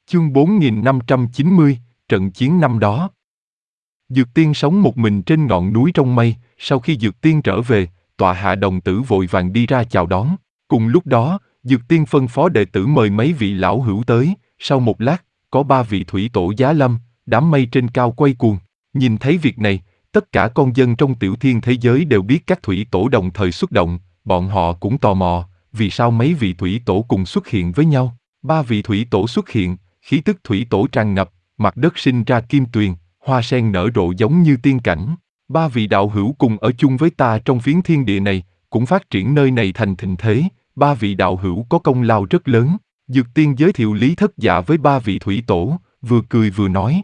Chương 4590, trận chiến năm đó. Dược Tiên sống một mình trên ngọn núi trong mây, sau khi Dược Tiên trở về, tọa hạ đồng tử vội vàng đi ra chào đón. Cùng lúc đó, Dược Tiên phân phó đệ tử mời mấy vị lão hữu tới, sau một lát, có 3 vị thủy tổ giá lâm, đám mây trên cao quay cuồng. Nhìn thấy việc này, tất cả con dân trong tiểu thiên thế giới đều biết các thủy tổ đồng thời xuất động, bọn họ cũng tò mò, vì sao mấy vị thủy tổ cùng xuất hiện với nhau. 3 vị thủy tổ xuất hiện, khí tức thủy tổ tràn ngập, mặt đất sinh ra kim tuyền, hoa sen nở rộ giống như tiên cảnh. 3 vị đạo hữu cùng ở chung với ta trong phiến thiên địa này, cũng phát triển nơi này thành thịnh thế. 3 vị đạo hữu có công lao rất lớn. Dược Tiên giới thiệu Lý Thất Dạ với 3 vị thủy tổ, vừa cười vừa nói.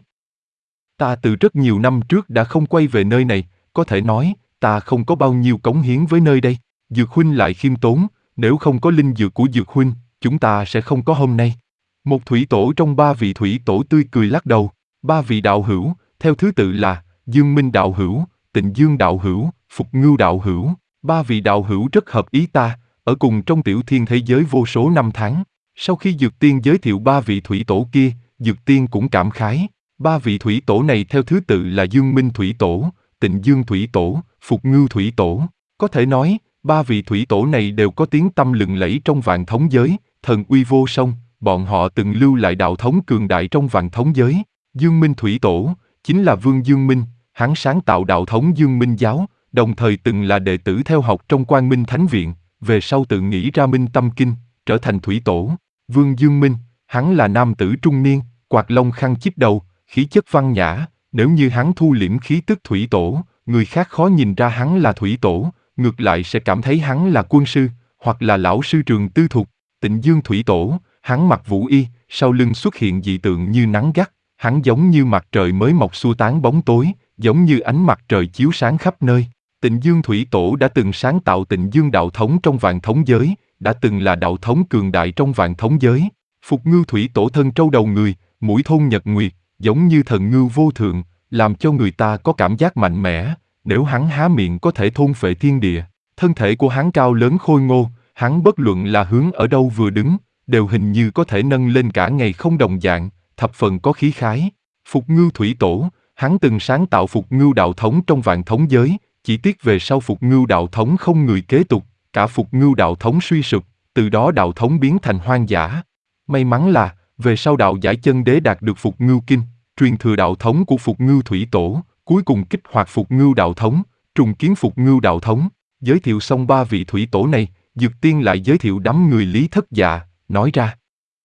Ta từ rất nhiều năm trước đã không quay về nơi này, có thể nói, ta không có bao nhiêu cống hiến với nơi đây. Dược huynh lại khiêm tốn, nếu không có linh dược của Dược huynh, chúng ta sẽ không có hôm nay. Một thủy tổ trong 3 vị thủy tổ tươi cười lắc đầu. 3 vị đạo hữu, theo thứ tự là Dương Minh đạo hữu, Tịnh Dương đạo hữu, Phục Ngưu đạo hữu. 3 vị đạo hữu rất hợp ý ta, ở cùng trong tiểu thiên thế giới vô số năm tháng. Sau khi Dược Tiên giới thiệu 3 vị thủy tổ kia, Dược Tiên cũng cảm khái. 3 vị thủy tổ này theo thứ tự là Dương Minh thủy tổ, Tịnh Dương thủy tổ, Phục Ngưu thủy tổ. Có thể nói, 3 vị thủy tổ này đều có tiếng tăm lừng lẫy trong vạn thống giới, thần uy vô song. Bọn họ từng lưu lại đạo thống cường đại trong vạn thống giới. Dương Minh thủy tổ chính là Vương Dương Minh, hắn sáng tạo đạo thống Dương Minh giáo, đồng thời từng là đệ tử theo học trong Quang Minh Thánh Viện, về sau tự nghĩ ra Minh Tâm Kinh, trở thành thủy tổ. Vương Dương Minh, hắn là nam tử trung niên, quạt lông khăn chít đầu, khí chất văn nhã, nếu như hắn thu liễm khí tức thủy tổ, người khác khó nhìn ra hắn là thủy tổ, ngược lại sẽ cảm thấy hắn là quân sư, hoặc là lão sư trường tư thục. Tịnh Dương thủy tổ, hắn mặc vũ y, sau lưng xuất hiện dị tượng như nắng gắt, hắn giống như mặt trời mới mọc xua tán bóng tối, giống như ánh mặt trời chiếu sáng khắp nơi. Tịnh Dương thủy tổ đã từng sáng tạo Tịnh Dương đạo thống trong vạn thống giới, đã từng là đạo thống cường đại trong vạn thống giới. Phục Ngưu thủy tổ thân trâu đầu người, mũi thôn nhật nguyệt, giống như thần ngưu vô thượng, làm cho người ta có cảm giác mạnh mẽ, nếu hắn há miệng có thể thôn phệ thiên địa. Thân thể của hắn cao lớn khôi ngô, hắn bất luận là hướng ở đâu vừa đứng, đều hình như có thể nâng lên cả ngày không đồng dạng, thập phần có khí khái. Phục Ngưu thủy tổ, hắn từng sáng tạo Phục Ngưu đạo thống trong vạn thống giới, chỉ tiếc về sau Phục Ngưu đạo thống không người kế tục, cả Phục Ngưu đạo thống suy sụp, từ đó đạo thống biến thành hoang dã. May mắn là, về sau đạo giải chân đế đạt được Phục Ngưu kinh, truyền thừa đạo thống của Phục Ngưu thủy tổ, cuối cùng kích hoạt Phục Ngưu đạo thống, trùng kiến Phục Ngưu đạo thống. Giới thiệu xong 3 vị thủy tổ này, Dược Tiên lại giới thiệu đám người Lý Thất Dạ, nói ra.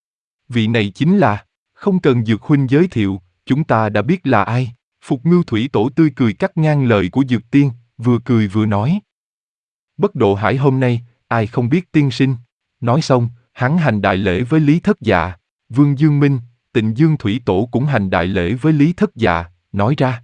Vị này chính là, không cần Dược huynh giới thiệu, chúng ta đã biết là ai. Phục Ngưu thủy tổ tươi cười cắt ngang lời của Dược Tiên, vừa cười vừa nói. Bất Độ Hải hôm nay, ai không biết tiên sinh. Nói xong, hắn hành đại lễ với Lý Thất Dạ. Vương Dương Minh, Tịnh Dương thủy tổ cũng hành đại lễ với Lý Thất Dạ, nói ra.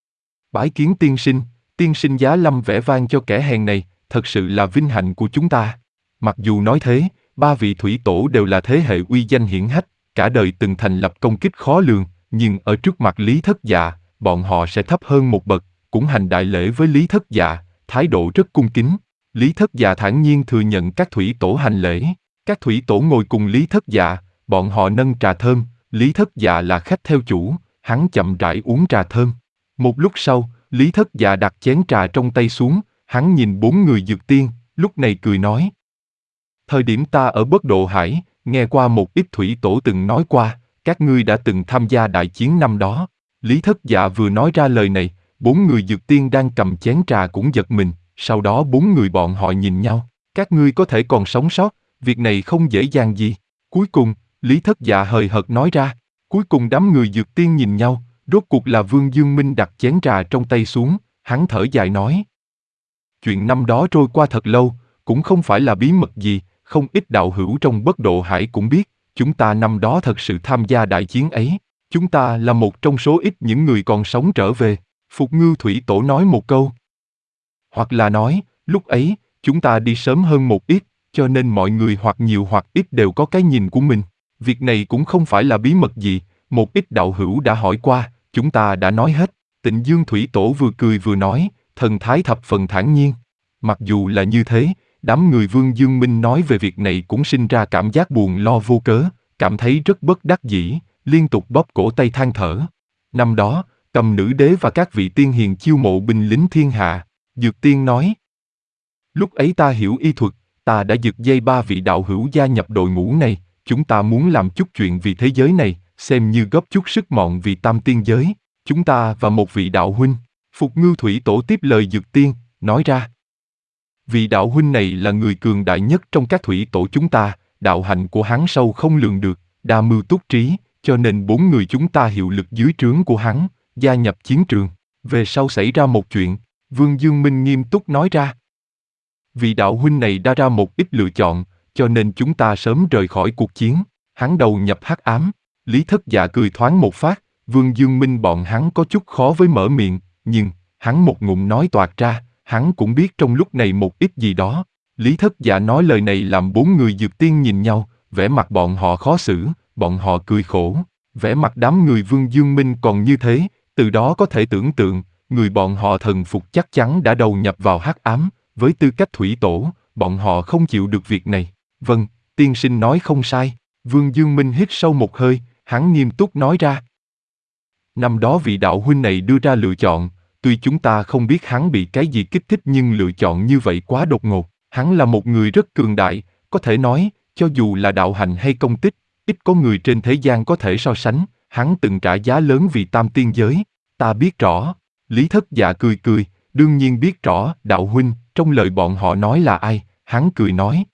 Bái kiến tiên sinh giá lâm vẻ vang cho kẻ hèn này, thật sự là vinh hạnh của chúng ta. Mặc dù nói thế, 3 vị thủy tổ đều là thế hệ uy danh hiển hách, cả đời từng thành lập công kích khó lường, nhưng ở trước mặt Lý Thất Dạ, bọn họ sẽ thấp hơn một bậc, cũng hành đại lễ với Lý Thất Dạ, thái độ rất cung kính. Lý Thất Dạ thản nhiên thừa nhận các thủy tổ hành lễ. Các thủy tổ ngồi cùng Lý Thất Dạ, bọn họ nâng trà thơm, Lý Thất Dạ là khách theo chủ, hắn chậm rãi uống trà thơm. Một lúc sau, Lý Thất Dạ đặt chén trà trong tay xuống, hắn nhìn 4 người Dược Tiên, lúc này cười nói. Thời điểm ta ở Bất Độ Hải, nghe qua một ít thủy tổ từng nói qua, các ngươi đã từng tham gia đại chiến năm đó. Lý Thất Dạ vừa nói ra lời này, 4 người Dược Tiên đang cầm chén trà cũng giật mình, sau đó 4 người bọn họ nhìn nhau. Các ngươi có thể còn sống sót, việc này không dễ dàng gì. Cuối cùng, Lý Thất Dạ hời hợt nói ra. Cuối cùng đám người Dược Tiên nhìn nhau, rốt cuộc là Vương Dương Minh đặt chén trà trong tay xuống, hắn thở dài nói. Chuyện năm đó trôi qua thật lâu, cũng không phải là bí mật gì, không ít đạo hữu trong Bất Độ Hải cũng biết, chúng ta năm đó thật sự tham gia đại chiến ấy, chúng ta là một trong số ít những người còn sống trở về. Phục Ngưu thủy tổ nói một câu. Hoặc là nói, lúc ấy, chúng ta đi sớm hơn một ít, cho nên mọi người hoặc nhiều hoặc ít đều có cái nhìn của mình. Việc này cũng không phải là bí mật gì, một ít đạo hữu đã hỏi qua, chúng ta đã nói hết. Tịnh Dương thủy tổ vừa cười vừa nói, thần thái thập phần thản nhiên. Mặc dù là như thế, đám người Vương Dương Minh nói về việc này cũng sinh ra cảm giác buồn lo vô cớ, cảm thấy rất bất đắc dĩ, liên tục bóp cổ tay than thở. Năm đó, Cầm Nữ Đế và các vị tiên hiền chiêu mộ binh lính thiên hạ. Dược Tiên nói: lúc ấy ta hiểu y thuật, ta đã giật dây 3 vị đạo hữu gia nhập đội ngũ này, chúng ta muốn làm chút chuyện vì thế giới này, xem như góp chút sức mọn vì tam tiên giới, chúng ta và một vị đạo huynh. Phục Ngưu Thủy Tổ tiếp lời Dược Tiên, nói ra: vị đạo huynh này là người cường đại nhất trong các thủy tổ chúng ta, đạo hạnh của hắn sâu không lường được, đa mưu túc trí, cho nên 4 người chúng ta hiệu lực dưới trướng của hắn, gia nhập chiến trường. Về sau xảy ra một chuyện, Vương Dương Minh nghiêm túc nói ra: vị đạo huynh này đã ra một ít lựa chọn, cho nên chúng ta sớm rời khỏi cuộc chiến. Hắn đầu nhập hắc ám. Lý Thất Dạ cười thoáng một phát, Vương Dương Minh bọn hắn có chút khó với mở miệng, nhưng hắn một ngụm nói toạc ra, hắn cũng biết trong lúc này một ít gì đó. Lý Thất Dạ nói lời này làm 4 người Dược Tiên nhìn nhau, vẻ mặt bọn họ khó xử, bọn họ cười khổ. Vẻ mặt đám người Vương Dương Minh còn như thế, từ đó có thể tưởng tượng, người bọn họ thần phục chắc chắn đã đầu nhập vào hắc ám. Với tư cách thủy tổ, bọn họ không chịu được việc này. Vâng, tiên sinh nói không sai. Vương Dương Minh hít sâu một hơi, hắn nghiêm túc nói ra: năm đó vị đạo huynh này đưa ra lựa chọn, tuy chúng ta không biết hắn bị cái gì kích thích nhưng lựa chọn như vậy quá đột ngột. Hắn là một người rất cường đại, có thể nói, cho dù là đạo hạnh hay công tích, ít có người trên thế gian có thể so sánh. Hắn từng trả giá lớn vì tam tiên giới. Ta biết rõ. Lý Thất Dạ cười cười, đương nhiên biết rõ. Đạo huynh, trong lời bọn họ nói là ai? Hắn cười nói: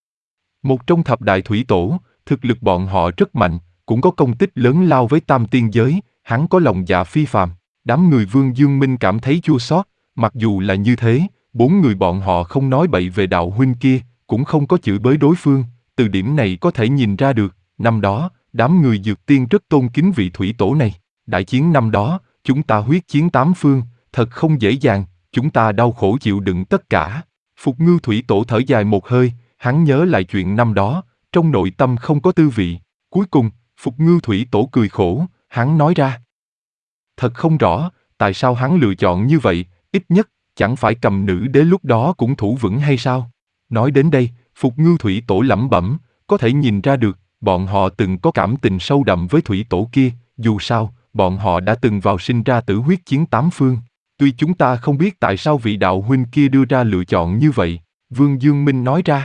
một trong thập đại thủy tổ, thực lực bọn họ rất mạnh, cũng có công tích lớn lao với tam tiên giới. Hắn có lòng dạ phi phàm. Đám người Vương Dương Minh cảm thấy chua xót. Mặc dù là như thế, 4 người bọn họ không nói bậy về đạo huynh kia, cũng không có chửi bới đối phương. Từ điểm này có thể nhìn ra được, năm đó, đám người Dược Tiên rất tôn kính vị thủy tổ này. Đại chiến năm đó, chúng ta huyết chiến 8 phương, thật không dễ dàng, chúng ta đau khổ chịu đựng tất cả. Phục Ngưu Thủy Tổ thở dài một hơi, hắn nhớ lại chuyện năm đó, trong nội tâm không có tư vị. Cuối cùng, Phục Ngưu Thủy Tổ cười khổ, hắn nói ra: thật không rõ, tại sao hắn lựa chọn như vậy, ít nhất, chẳng phải Cầm Nữ Đế lúc đó cũng thủ vững hay sao? Nói đến đây, Phục Ngưu Thủy Tổ lẩm bẩm, có thể nhìn ra được, bọn họ từng có cảm tình sâu đậm với Thủy Tổ kia, dù sao, bọn họ đã từng vào sinh ra tử huyết chiến 8 phương. Tuy chúng ta không biết tại sao vị đạo huynh kia đưa ra lựa chọn như vậy, Vương Dương Minh nói ra.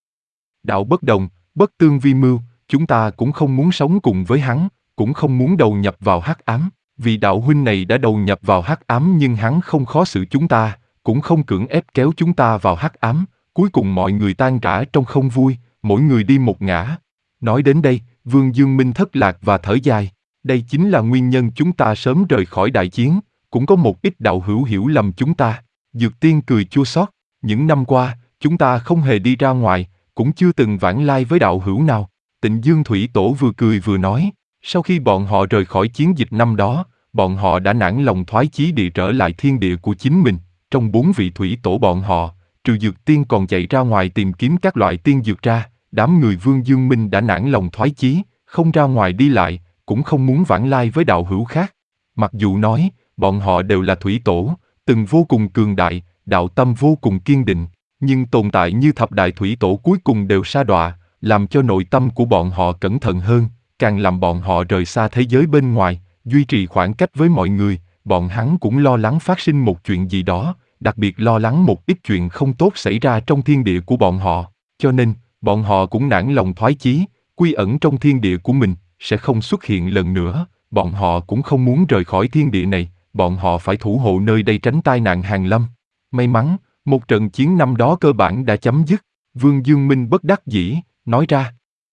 Đạo bất đồng, bất tương vi mưu, chúng ta cũng không muốn sống cùng với hắn, cũng không muốn đầu nhập vào hắc ám. Vị đạo huynh này đã đầu nhập vào hắc ám nhưng hắn không khó xử chúng ta, cũng không cưỡng ép kéo chúng ta vào hắc ám. Cuối cùng mọi người tan rã trong không vui, mỗi người đi một ngả. Nói đến đây, Vương Dương Minh thất lạc và thở dài. Đây chính là nguyên nhân chúng ta sớm rời khỏi đại chiến, cũng có một ít đạo hữu hiểu lầm chúng ta. Dược Tiên cười chua xót. Những năm qua, chúng ta không hề đi ra ngoài, cũng chưa từng vãng lai với đạo hữu nào. Tịnh Dương Thủy Tổ vừa cười vừa nói, sau khi bọn họ rời khỏi chiến dịch năm đó, bọn họ đã nản lòng thoái chí địa trở lại thiên địa của chính mình. Trong 4 vị thủy tổ bọn họ, trừ Dược Tiên còn chạy ra ngoài tìm kiếm các loại tiên dược ra, đám người Vương Dương Minh đã nản lòng thoái chí, không ra ngoài đi lại, cũng không muốn vãng lai với đạo hữu khác. Mặc dù nói, bọn họ đều là thủy tổ, từng vô cùng cường đại, đạo tâm vô cùng kiên định, nhưng tồn tại như thập đại thủy tổ cuối cùng đều sa đọa, làm cho nội tâm của bọn họ cẩn thận hơn, càng làm bọn họ rời xa thế giới bên ngoài, duy trì khoảng cách với mọi người. Bọn hắn cũng lo lắng phát sinh một chuyện gì đó, đặc biệt lo lắng một ít chuyện không tốt xảy ra trong thiên địa của bọn họ, cho nên, bọn họ cũng nản lòng thoái chí, quy ẩn trong thiên địa của mình, sẽ không xuất hiện lần nữa. Bọn họ cũng không muốn rời khỏi thiên địa này, bọn họ phải thủ hộ nơi đây tránh tai nạn hàng lâm. May mắn, một trận chiến năm đó cơ bản đã chấm dứt. Vương Dương Minh bất đắc dĩ, nói ra.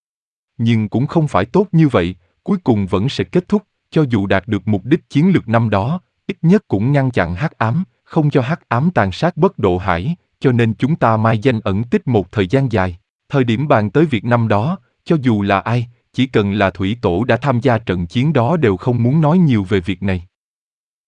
Nhưng cũng không phải tốt như vậy, cuối cùng vẫn sẽ kết thúc, cho dù đạt được mục đích chiến lược năm đó, ít nhất cũng ngăn chặn hắc ám, không cho hắc ám tàn sát bất độ hải, cho nên chúng ta mai danh ẩn tích một thời gian dài. Thời điểm bàn tới việc năm đó, cho dù là ai, chỉ cần là thủy tổ đã tham gia trận chiến đó đều không muốn nói nhiều về việc này.